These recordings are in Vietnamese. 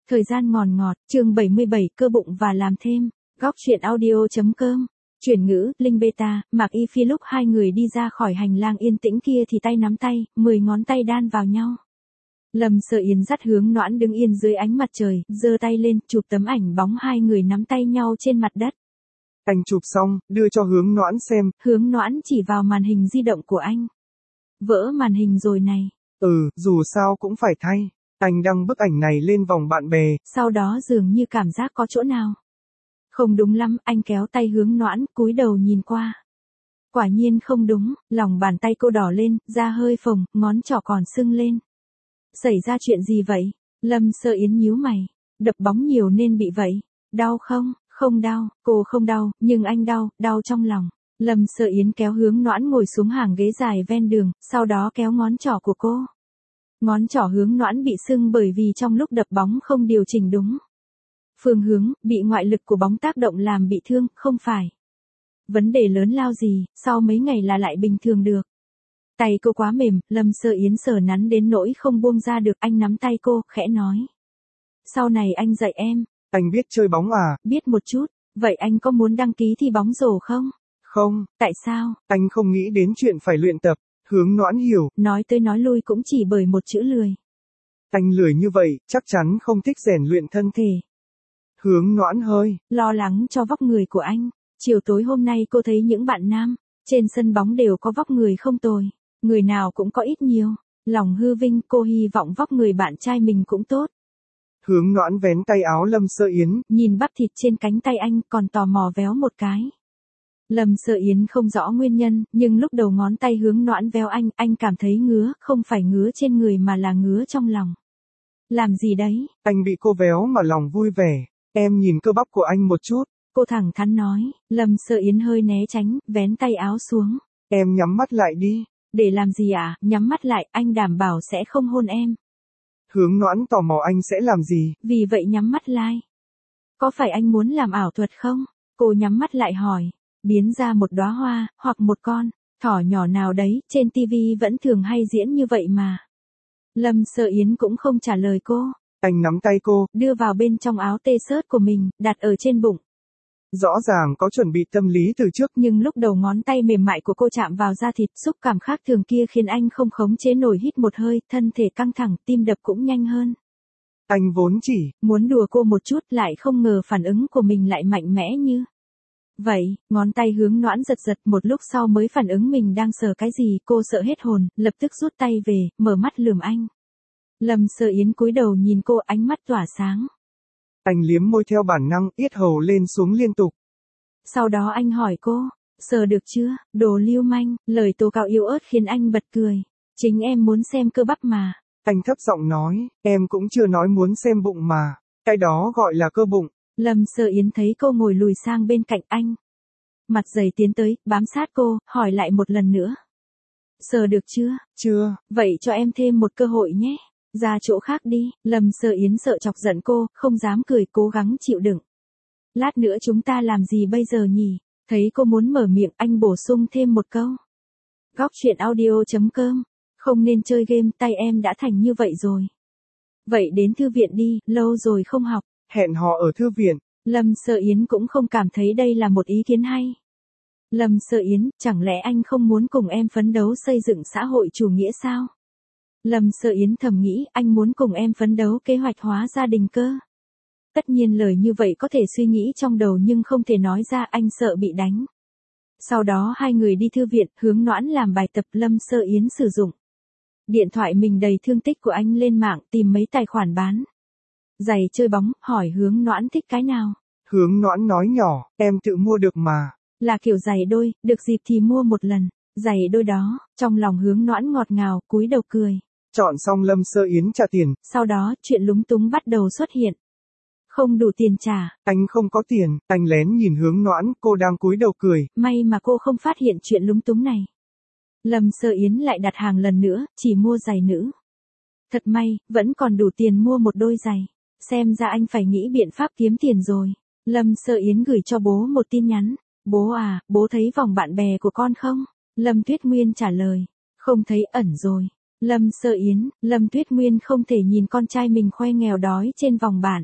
Thời gian ngòn ngọt, chương 77 cơ bụng và làm thêm. Góc truyện audio.com. Chuyển ngữ, Linh Beta, Mạc Y Phi lúc hai người đi ra khỏi hành lang yên tĩnh kia thì tay nắm tay, 10 ngón tay đan vào nhau. Lâm Sơ Yến dắt Hướng Noãn đứng yên dưới ánh mặt trời, giơ tay lên, chụp tấm ảnh bóng hai người nắm tay nhau trên mặt đất. Anh chụp xong, đưa cho Hướng Noãn xem. Hướng Noãn chỉ vào màn hình di động của anh. Vỡ màn hình rồi này. Dù sao cũng phải thay. Anh đăng bức ảnh này lên vòng bạn bè. Sau đó dường như cảm giác có chỗ nào không đúng lắm, anh kéo tay Hướng Noãn, cúi đầu nhìn qua. Quả nhiên không đúng, lòng bàn tay cô đỏ lên, da hơi phồng, ngón trỏ còn sưng lên. Xảy ra chuyện gì vậy? Lâm Sơ Yến nhíu mày. Đập bóng nhiều nên bị vậy. Đau không? Không đau, cô không đau, nhưng anh đau, đau trong lòng. Lâm Sơ Yến kéo Hướng Noãn ngồi xuống hàng ghế dài ven đường, sau đó kéo ngón trỏ của cô. Ngón trỏ Hướng Noãn bị sưng bởi vì trong lúc đập bóng không điều chỉnh đúng phương hướng, bị ngoại lực của bóng tác động làm bị thương, không phải vấn đề lớn lao gì, sau mấy ngày là lại bình thường được. Tay cô quá mềm, Lâm Sơ Yến sờ nắn đến nỗi không buông ra được, anh nắm tay cô, khẽ nói. Sau này anh dạy em. Anh biết chơi bóng à? Biết một chút, vậy anh có muốn đăng ký thi bóng rổ không? Không. Tại sao? Anh không nghĩ đến chuyện phải luyện tập. Hướng Noãn hiểu. Nói tới nói lui cũng chỉ bởi một chữ lười. Anh lười như vậy, chắc chắn không thích rèn luyện thân thể. Hướng Noãn hơi lo lắng cho vóc người của anh. Chiều tối hôm nay cô thấy những bạn nam trên sân bóng đều có vóc người không tồi. Người nào cũng có ít nhiều lòng hư vinh, cô hy vọng vóc người bạn trai mình cũng tốt. Hướng Noãn vén tay áo Lâm Sơ Yến, nhìn bắp thịt trên cánh tay anh, còn tò mò véo một cái. Lâm Sơ Yến không rõ nguyên nhân, nhưng lúc đầu ngón tay Hướng Noãn véo anh cảm thấy ngứa, không phải ngứa trên người mà là ngứa trong lòng. Làm gì đấy? Anh bị cô véo mà lòng vui vẻ. Em nhìn cơ bắp của anh một chút. Cô thẳng thắn nói. Lâm Sơ Yến hơi né tránh, vén tay áo xuống. Em nhắm mắt lại đi. Để làm gì ạ? Nhắm mắt lại, anh đảm bảo sẽ không hôn em. Hướng Noãn tò mò anh sẽ làm gì? Vì vậy nhắm mắt lại. Có phải anh muốn làm ảo thuật không? Cô nhắm mắt lại hỏi. Biến ra một đóa hoa, hoặc một con thỏ nhỏ nào đấy, trên tivi vẫn thường hay diễn như vậy mà. Lâm Sơ Yến cũng không trả lời cô. Anh nắm tay cô, đưa vào bên trong áo t-shirt của mình, đặt ở trên bụng. Rõ ràng có chuẩn bị tâm lý từ trước. Nhưng lúc đầu ngón tay mềm mại của cô chạm vào da thịt, xúc cảm khác thường kia khiến anh không khống chế nổi, hít một hơi, thân thể căng thẳng, tim đập cũng nhanh hơn. Anh vốn chỉ muốn đùa cô một chút, lại không ngờ phản ứng của mình lại mạnh mẽ như vậy. Ngón tay Hướng Noãn giật giật, một lúc sau mới phản ứng mình đang sờ cái gì, cô sợ hết hồn, lập tức rút tay về, mở mắt lườm anh. Lâm Sơ Yến cúi đầu nhìn cô, ánh mắt tỏa sáng. Anh liếm môi theo bản năng, yết hầu lên xuống liên tục. Sau đó anh hỏi cô, sờ được chưa, đồ lưu manh, lời tố cáo yếu ớt khiến anh bật cười. Chính em muốn xem cơ bắp mà. Anh thấp giọng nói, em cũng chưa nói muốn xem bụng mà. Cái đó gọi là cơ bụng. Lâm Sơ Yến thấy cô ngồi lùi sang bên cạnh anh. Mặt dày tiến tới, bám sát cô, hỏi lại một lần nữa. Sờ được chưa? Chưa. Vậy cho em thêm một cơ hội nhé. Ra chỗ khác đi. Lâm Sơ Yến sợ chọc giận cô, không dám cười, cố gắng chịu đựng. Lát nữa chúng ta làm gì bây giờ nhỉ? Thấy cô muốn mở miệng, anh bổ sung thêm một câu. Góc truyện audio.com. Không nên chơi game, tay em đã thành như vậy rồi. Vậy đến thư viện đi, lâu rồi không học. Hẹn hò ở thư viện. Lâm Sơ Yến cũng không cảm thấy đây là một ý kiến hay. Lâm Sơ Yến, chẳng lẽ anh không muốn cùng em phấn đấu xây dựng xã hội chủ nghĩa sao? Lâm Sơ Yến thầm nghĩ, anh muốn cùng em phấn đấu kế hoạch hóa gia đình cơ. Tất nhiên lời như vậy có thể suy nghĩ trong đầu nhưng không thể nói ra, anh sợ bị đánh. Sau đó hai người đi thư viện, Hướng Noãn làm bài tập, Lâm Sơ Yến sử dụng điện thoại mình đầy thương tích của anh lên mạng tìm mấy tài khoản bán giày chơi bóng, hỏi Hướng Noãn thích cái nào. Hướng Noãn nói nhỏ, em tự mua được mà. Là kiểu giày đôi, được dịp thì mua một lần. Giày đôi đó, trong lòng Hướng Noãn ngọt ngào, cúi đầu cười. Chọn xong Lâm Sơ Yến trả tiền. Sau đó, chuyện lúng túng bắt đầu xuất hiện. Không đủ tiền trả. Anh không có tiền, anh lén nhìn Hướng Noãn, cô đang cúi đầu cười. May mà cô không phát hiện chuyện lúng túng này. Lâm Sơ Yến lại đặt hàng lần nữa, chỉ mua giày nữ. Thật may, vẫn còn đủ tiền mua một đôi giày. Xem ra anh phải nghĩ biện pháp kiếm tiền rồi. Lâm Sơ Yến gửi cho bố một tin nhắn. Bố à, bố thấy vòng bạn bè của con không? Lâm Tuyết Nguyên trả lời. Không thấy, ẩn rồi. Lâm Sơ Yến, Lâm Tuyết Nguyên không thể nhìn con trai mình khoe nghèo đói trên vòng bản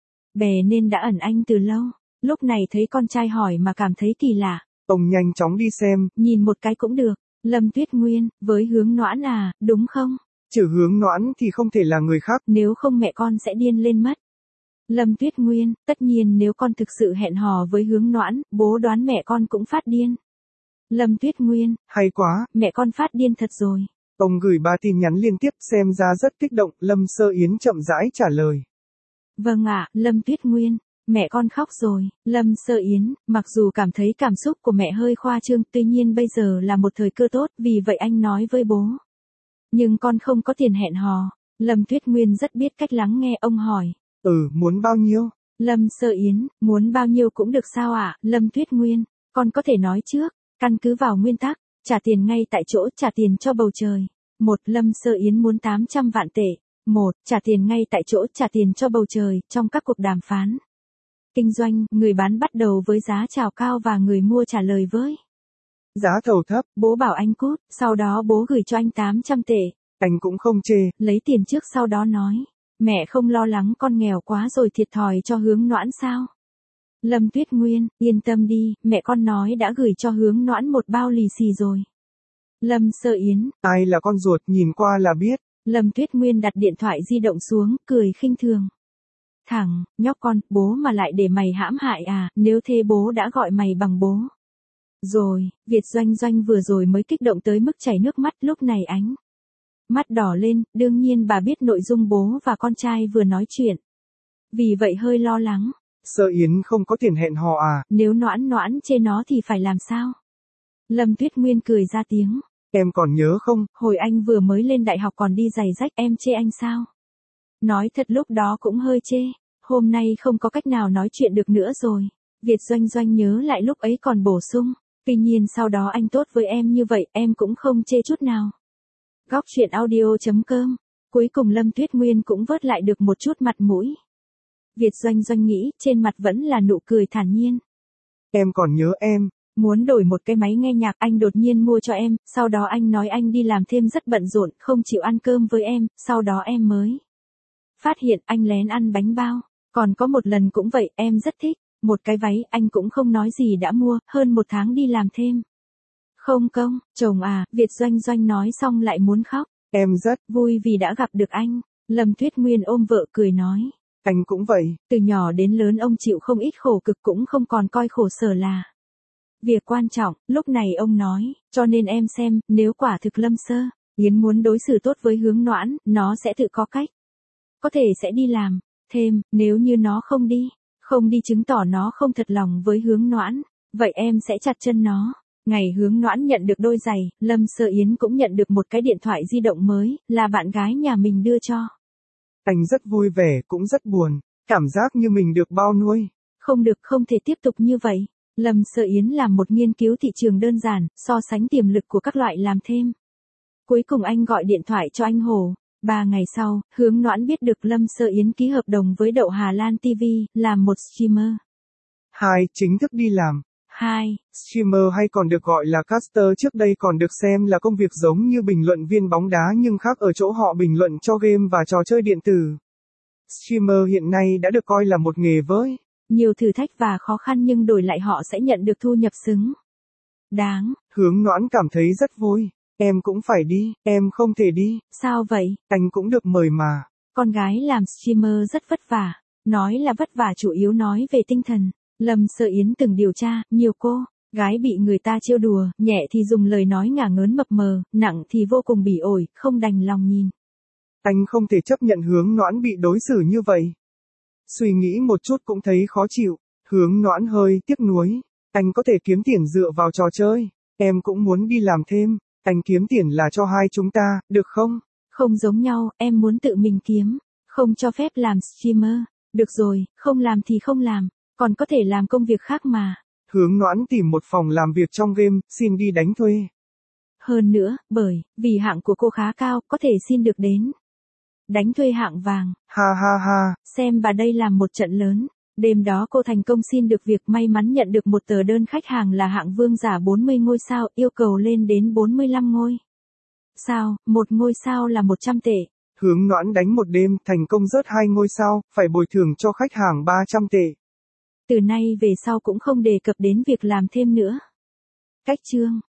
bè nên đã ẩn anh từ lâu. Lúc này thấy con trai hỏi mà cảm thấy kỳ lạ. Ông nhanh chóng đi xem. Nhìn một cái cũng được. Lâm Tuyết Nguyên, với Hướng Noãn à, đúng không? Chữ Hướng Noãn thì không thể là người khác. Nếu không mẹ con sẽ điên lên mất. Lâm Tuyết Nguyên, tất nhiên nếu con thực sự hẹn hò với Hướng Noãn, bố đoán mẹ con cũng phát điên. Lâm Tuyết Nguyên, hay quá, mẹ con phát điên thật rồi. Ông gửi 3 tin nhắn liên tiếp xem ra rất kích động, Lâm Sơ Yến chậm rãi trả lời. Vâng ạ, Lâm Tuyết Nguyên, mẹ con khóc rồi. Lâm Sơ Yến, mặc dù cảm thấy cảm xúc của mẹ hơi khoa trương, tuy nhiên bây giờ là một thời cơ tốt, vì vậy anh nói với bố. Nhưng con không có tiền hẹn hò. Lâm Tuyết Nguyên rất biết cách lắng nghe ông hỏi. Muốn bao nhiêu? Lâm Sơ Yến, muốn bao nhiêu cũng được sao ạ? Lâm Tuyết Nguyên, con có thể nói trước, căn cứ vào nguyên tắc, trả tiền ngay tại chỗ, trả tiền cho bầu trời. Lâm Sơ Yến muốn 800 vạn tệ. Trả tiền ngay tại chỗ, trả tiền cho bầu trời, trong các cuộc đàm phán kinh doanh, người bán bắt đầu với giá chào cao và người mua trả lời với giá thầu thấp. Bố bảo anh cút, sau đó bố gửi cho anh 800 tệ. Anh cũng không chê. Lấy tiền trước sau đó nói, mẹ không lo lắng con nghèo quá rồi thiệt thòi cho Hướng Noãn sao? Lâm Tuyết Nguyên, yên tâm đi, mẹ con nói đã gửi cho Hướng Noãn một bao lì xì rồi. Lâm Sơ Yến, ai là con ruột nhìn qua là biết. Lâm Tuyết Nguyên đặt điện thoại di động xuống, cười khinh thường. Thằng, nhóc con, bố mà lại để mày hãm hại à, nếu thế bố đã gọi mày bằng bố. Rồi, Việt Doanh Doanh vừa rồi mới kích động tới mức chảy nước mắt, lúc này ánh mắt đỏ lên, đương nhiên bà biết nội dung bố và con trai vừa nói chuyện. Vì vậy hơi lo lắng. Sơ Yến không có tiền hẹn hò à? Nếu Noãn Noãn chê nó thì phải làm sao? Lâm Tuyết Nguyên cười ra tiếng. Em còn nhớ không? Hồi anh vừa mới lên đại học còn đi giày rách, em chê anh sao? Nói thật lúc đó cũng hơi chê. Hôm nay không có cách nào nói chuyện được nữa rồi. Việt Doanh Doanh nhớ lại lúc ấy còn bổ sung. Tuy nhiên sau đó anh tốt với em như vậy, em cũng không chê chút nào. Góc truyện audio.com. Cuối cùng Lâm Tuyết Nguyên cũng vớt lại được một chút mặt mũi. Việt Doanh Doanh nghĩ, trên mặt vẫn là nụ cười thản nhiên. Em còn nhớ em. Muốn đổi một cái máy nghe nhạc, anh đột nhiên mua cho em, sau đó anh nói anh đi làm thêm rất bận rộn, không chịu ăn cơm với em, sau đó em mới phát hiện anh lén ăn bánh bao. Còn có một lần cũng vậy, em rất thích, một cái váy, anh cũng không nói gì đã mua, hơn 1 tháng đi làm thêm. Không công, chồng à, Việt Doanh Doanh nói xong lại muốn khóc. Em rất vui vì đã gặp được anh. Lâm Tuyết Nguyên ôm vợ cười nói. Anh cũng vậy. Từ nhỏ đến lớn ông chịu không ít khổ cực, cũng không còn coi khổ sở là việc quan trọng. Lúc này ông nói, cho nên em xem, nếu quả thực Lâm Sơ Yến muốn đối xử tốt với Hướng Noãn, nó sẽ tự có cách. Có thể sẽ đi làm thêm, nếu như nó không đi chứng tỏ nó không thật lòng với Hướng Noãn, vậy em sẽ chặt chân nó. Ngày Hướng Noãn nhận được đôi giày, Lâm Sơ Yến cũng nhận được một cái điện thoại di động mới, là bạn gái nhà mình đưa cho. Anh rất vui vẻ, cũng rất buồn, cảm giác như mình được bao nuôi. Không được, không thể tiếp tục như vậy. Lâm Sơ Yến làm một nghiên cứu thị trường đơn giản, so sánh tiềm lực của các loại làm thêm. Cuối cùng anh gọi điện thoại cho anh Hồ. 3 ngày sau, Hướng Noãn biết được Lâm Sơ Yến ký hợp đồng với Đậu Hà Lan TV, làm một streamer. 2. Chính thức đi làm. 2. Streamer hay còn được gọi là caster trước đây còn được xem là công việc giống như bình luận viên bóng đá nhưng khác ở chỗ họ bình luận cho game và trò chơi điện tử. Streamer hiện nay đã được coi là một nghề với nhiều thử thách và khó khăn nhưng đổi lại họ sẽ nhận được thu nhập xứng đáng. Hướng Noãn cảm thấy rất vui. Em cũng phải đi, em không thể đi. Sao vậy? Anh cũng được mời mà. Con gái làm streamer rất vất vả. Nói là vất vả chủ yếu nói về tinh thần. Lâm Sơ Yến từng điều tra, nhiều cô gái bị người ta trêu đùa, nhẹ thì dùng lời nói ngả ngớn mập mờ, nặng thì vô cùng bỉ ổi, không đành lòng nhìn. Anh không thể chấp nhận Hướng Noãn bị đối xử như vậy. Suy nghĩ một chút cũng thấy khó chịu. Hướng Noãn hơi tiếc nuối. Anh có thể kiếm tiền dựa vào trò chơi. Em cũng muốn đi làm thêm. Anh kiếm tiền là cho hai chúng ta, được không? Không giống nhau, em muốn tự mình kiếm. Không cho phép làm streamer. Được rồi, không làm thì không làm. Còn có thể làm công việc khác mà. Hướng Noãn tìm một phòng làm việc trong game, xin đi đánh thuê. Hơn nữa, vì hạng của cô khá cao, có thể xin được đến đánh thuê hạng vàng. Ha ha ha. Xem bà đây làm một trận lớn. Đêm đó cô thành công xin được việc, may mắn nhận được một tờ đơn khách hàng là hạng vương giả 40 ngôi sao, yêu cầu lên đến 45 ngôi Sao, một ngôi sao là 100 tệ. Hướng Noãn đánh một đêm, thành công rớt 2 ngôi sao, phải bồi thường cho khách hàng 300 tệ. Từ nay về sau cũng không đề cập đến việc làm thêm nữa. Cách chương